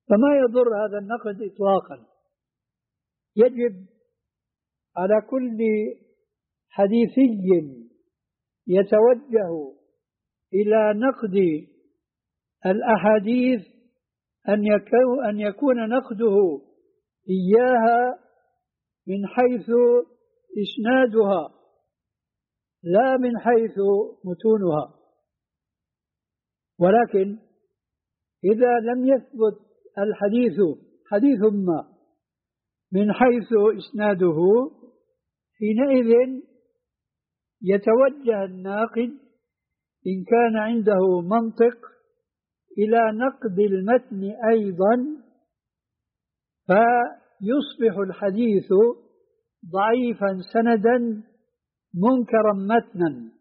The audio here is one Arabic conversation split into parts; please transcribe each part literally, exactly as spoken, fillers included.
فما يضر هذا النقد إطلاقا. يجب على كل حديثي يتوجه إلى نقد الأحاديث أن يكون أن يكون نقده إياها من حيث إسنادها لا من حيث متونها. ولكن إذا لم يثبت الحديث حديث ما من حيث إسناده، حينئذ يتوجه الناقد إن كان عنده منطق إلى نقد المتن أيضا، فيصبح الحديث ضعيفا سندا منكرا متنا.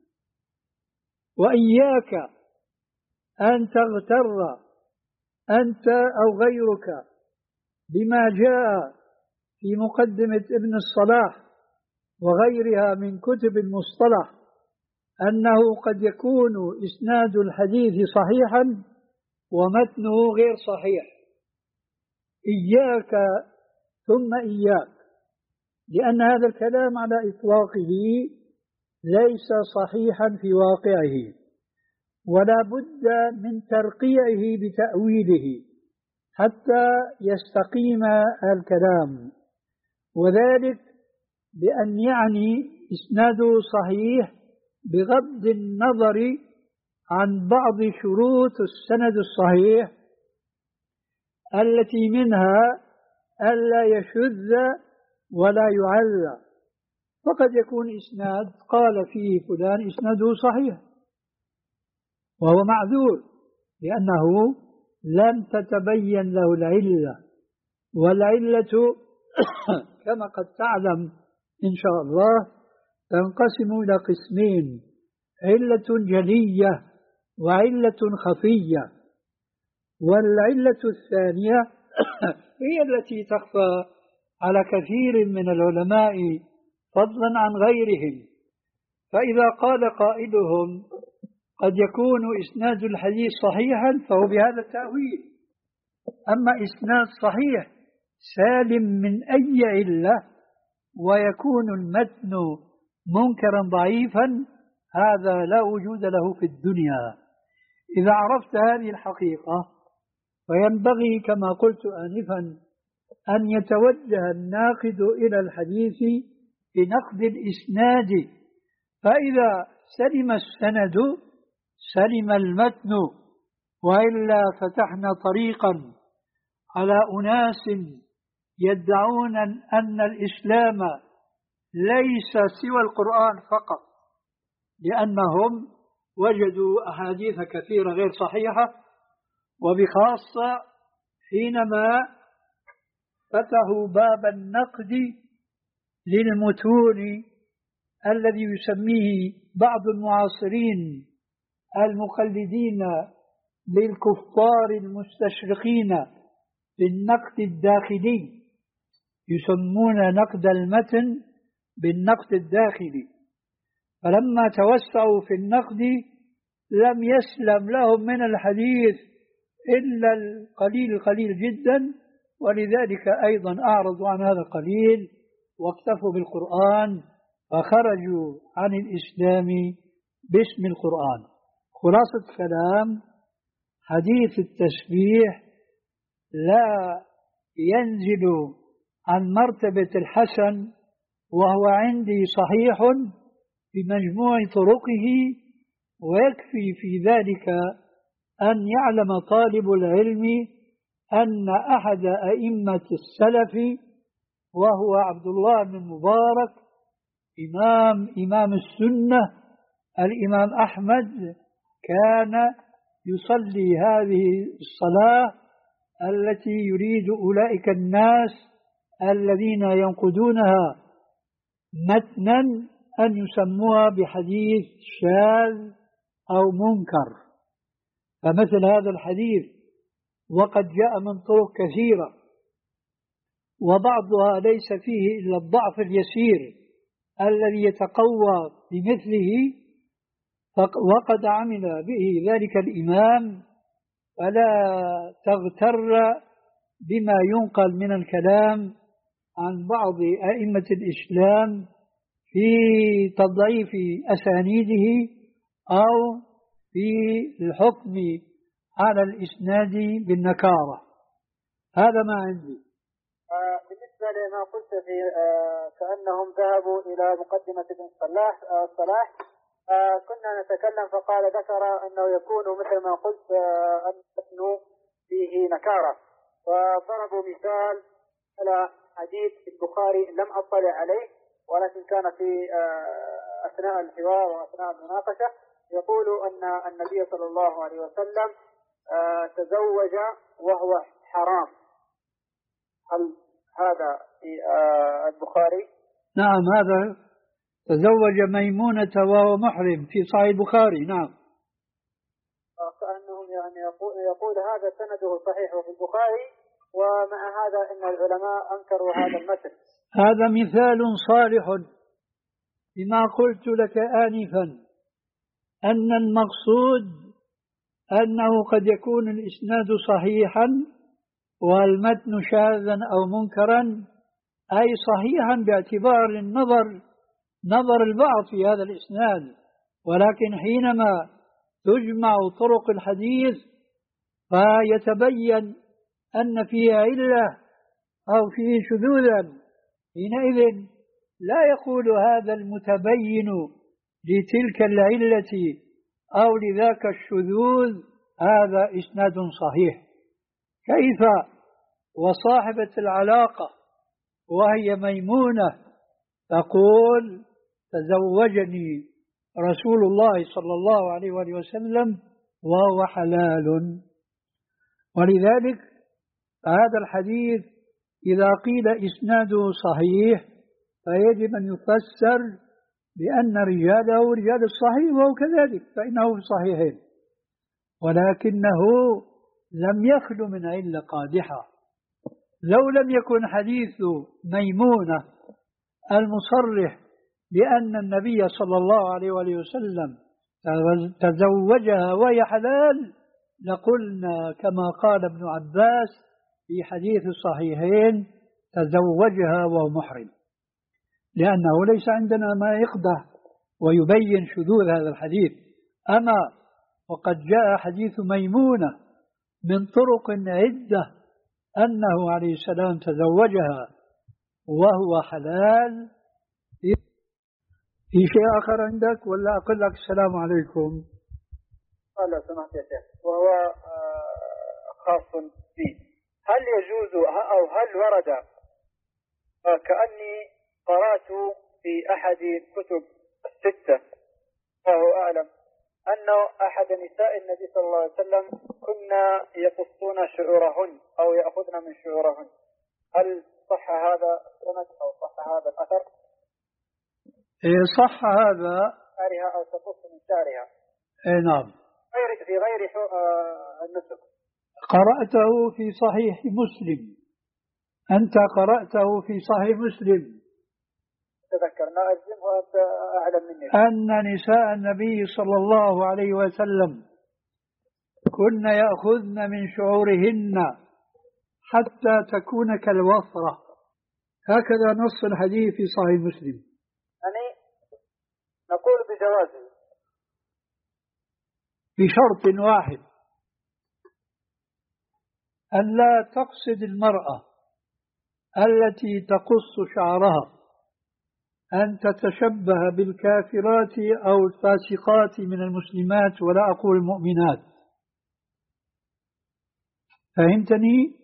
وإياك أن تغتر أنت أو غيرك بما جاء في مقدمة ابن الصلاح وغيرها من كتب المصطلح أنه قد يكون إسناد الحديث صحيحا ومتنه غير صحيح. إياك ثم إياك، لأن هذا الكلام على إطلاقه ليس صحيحا في واقعه، ولا بد من ترقيعه بتأويله حتى يستقيم الكلام، وذلك بأن يعني إسناده صحيح بغض النظر عن بعض شروط السند الصحيح التي منها ألا يشذ ولا يعلى. فقد يكون إسناد قال فيه فلان إسناده صحيح وهو معذور لأنه لم تتبين له العلة، والعلة كما قد تعلم إن شاء الله تنقسم إلى قسمين: علة جلية وعلة خفية. والعلة الثانية هي التي تخفى على كثير من العلماء فضلا عن غيرهم. فإذا قال قائلهم قد يكون إسناد الحديث صحيحا فهو بهذا التأويل. أما إسناد صحيح سالم من أي علة ويكون المتن منكرا ضعيفا، هذا لا وجود له في الدنيا. إذا عرفت هذه الحقيقة فينبغي كما قلت آنفا أن يتوجه الناقد إلى الحديث بنقد الإسناد، فإذا سلم السند سلم المتن، وإلا فتحنا طريقا على أناس يدعون أن الإسلام ليس سوى القرآن فقط، لأنهم وجدوا أحاديث كثيرة غير صحيحة، وبخاصة حينما فتحوا باب النقد للمتون الذي يسميه بعض المعاصرين المقلدين للكفار المستشرقين بالنقد الداخلي، يسمون نقد المتن بالنقد الداخلي. فلما توسعوا في النقد لم يسلم لهم من الحديث إلا القليل القليل جدا، ولذلك أيضا أعرضوا عن هذا القليل واكتفوا بالقرآن فخرجوا عن الإسلام باسم القرآن. خلاصة الكلام: حديث التسبيح لا ينزل عن مرتبة الحسن، وهو عندي صحيح بمجموع طرقه، ويكفي في ذلك أن يعلم طالب العلم أن أحد أئمة السلف وهو عبد الله بن المبارك إمام إمام السنة الإمام أحمد كان يصلي هذه الصلاة التي يريد أولئك الناس الذين ينقدونها متنا أن يسموها بحديث شاذ أو منكر. فمثل هذا الحديث وقد جاء من طرق كثيرة وبعضها ليس فيه إلا الضعف اليسير الذي يتقوى بمثله، وقد عمل به ذلك الإمام، فلا تغتر بما ينقل من الكلام عن بعض أئمة الإسلام في تضعيف أسانيده أو في الحكم على الإسناد بالنكارة. هذا ما عندي. آه بالنسبة لما قلت في آه كأنهم ذهبوا إلى مقدمة ابن صلاح آه صلاح آه كنا نتكلم فقال ذكر أنه يكون مثل ما قلت آه أن فيه نكارة، وضربوا مثال على حديث البخاري لم أطلع عليه ولكن كان في آه أثناء الحوار وأثناء المناقشة يقول أن النبي صلى الله عليه وسلم آه تزوج وهو حرام. هل هذا في آه البخاري؟ نعم، هذا تزوج ميمونة وهو محرم في صحيح البخاري. نعم. كأنهم يعني يقول, يقول هذا سنده صحيح وفي البخاري، ومع هذا إن العلماء أنكروا هذا المثل. هذا مثال صالح بما قلت لك آنفا، أن المقصود أنه قد يكون الإسناد صحيحا والمتن شاذا أو منكرا، أي صحيحا باعتبار النظر نظر البعض في هذا الإسناد، ولكن حينما تجمع طرق الحديث فيتبين أن فيه علة أو فيه شذوذا، حينئذ لا يقول هذا المتبين لتلك العلة أو لذاك الشذوذ هذا إسناد صحيح. كيف وصاحبة العلاقة وهي ميمونة تقول تزوجني رسول الله صلى الله عليه وآله وسلم وهو حلال. ولذلك هذا الحديث إذا قيل إسناده صحيح فيجب أن يفسر بأن رجاله رجال الصحيح، وهو كذلك فإنه في صحيحين، ولكنه لم يخلو من علة قادحة. لو لم يكن حديث ميمونة المصرح بأن النبي صلى الله عليه وآله وسلم تزوجها وهي حلال لقلنا كما قال ابن عباس في حديث الصحيحين تزوجها وهو محرم، لأنه ليس عندنا ما يقدح ويبين شذوذ هذا الحديث. أما وقد جاء حديث ميمونة من طرق عدة أنه عليه السلام تزوجها وهو حلال. في شيء آخر عندك ولا أقول لك السلام عليكم؟ قال لو سمحت يا شيخ، وهو خاص بي، هل يجوز أو هل ورد كأني قرأت في أحد كتب الستة وهو أعلم أنه أحد نساء النبي صلى الله عليه وسلم كنا يقصون شعورهن أو يأخذن من شعورهن، هل صح هذا السند أو صح هذا الأثر؟ إيه صح هذا. شعرها أو تقص من شعرها. إيه نعم. غير في غير النسك. قرأته في صحيح مسلم، أنت قرأته في صحيح مسلم. تذكرنا أجزم وأنت أعلم مني. أن نساء النبي صلى الله عليه وسلم كن يأخذن من شعورهن حتى تكون كالوفرة، هكذا نص الحديث في صحيح مسلم. يعني نقول بجوازه بشرط واحد، أن لا تقصد المرأة التي تقص شعرها أن تتشبه بالكافرات أو الفاسقات من المسلمات، ولا أقول المؤمنات. فهمتني؟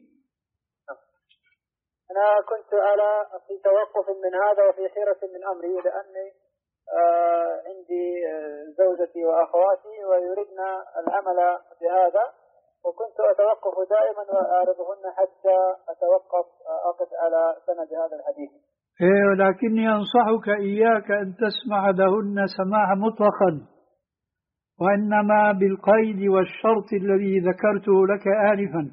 أنا كنت على في توقف من هذا وفي حيرة من أمري، لأني آه عندي آه زوجتي وأخواتي ويريدن العمل بهذا، وكنت أتوقف دائما وأعرضهن حتى أتوقف أقف على سند هذا الحديث. إيه، ولكني أنصحك إياك أن تسمع لهن سماع مطلقا، وإنما بالقيد والشرط الذي ذكرته لك آنفا.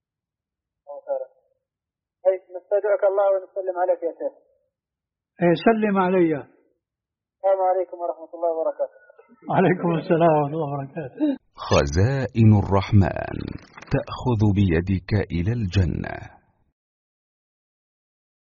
طيب نستودعك الله ونسلم عليك يا شيخ. إيه سلم علي. السلام عليكم ورحمة الله وبركاته. وعليكم السلام ورحمة الله وبركاته. خزائن الرحمن تأخذ بيدك إلى الجنة.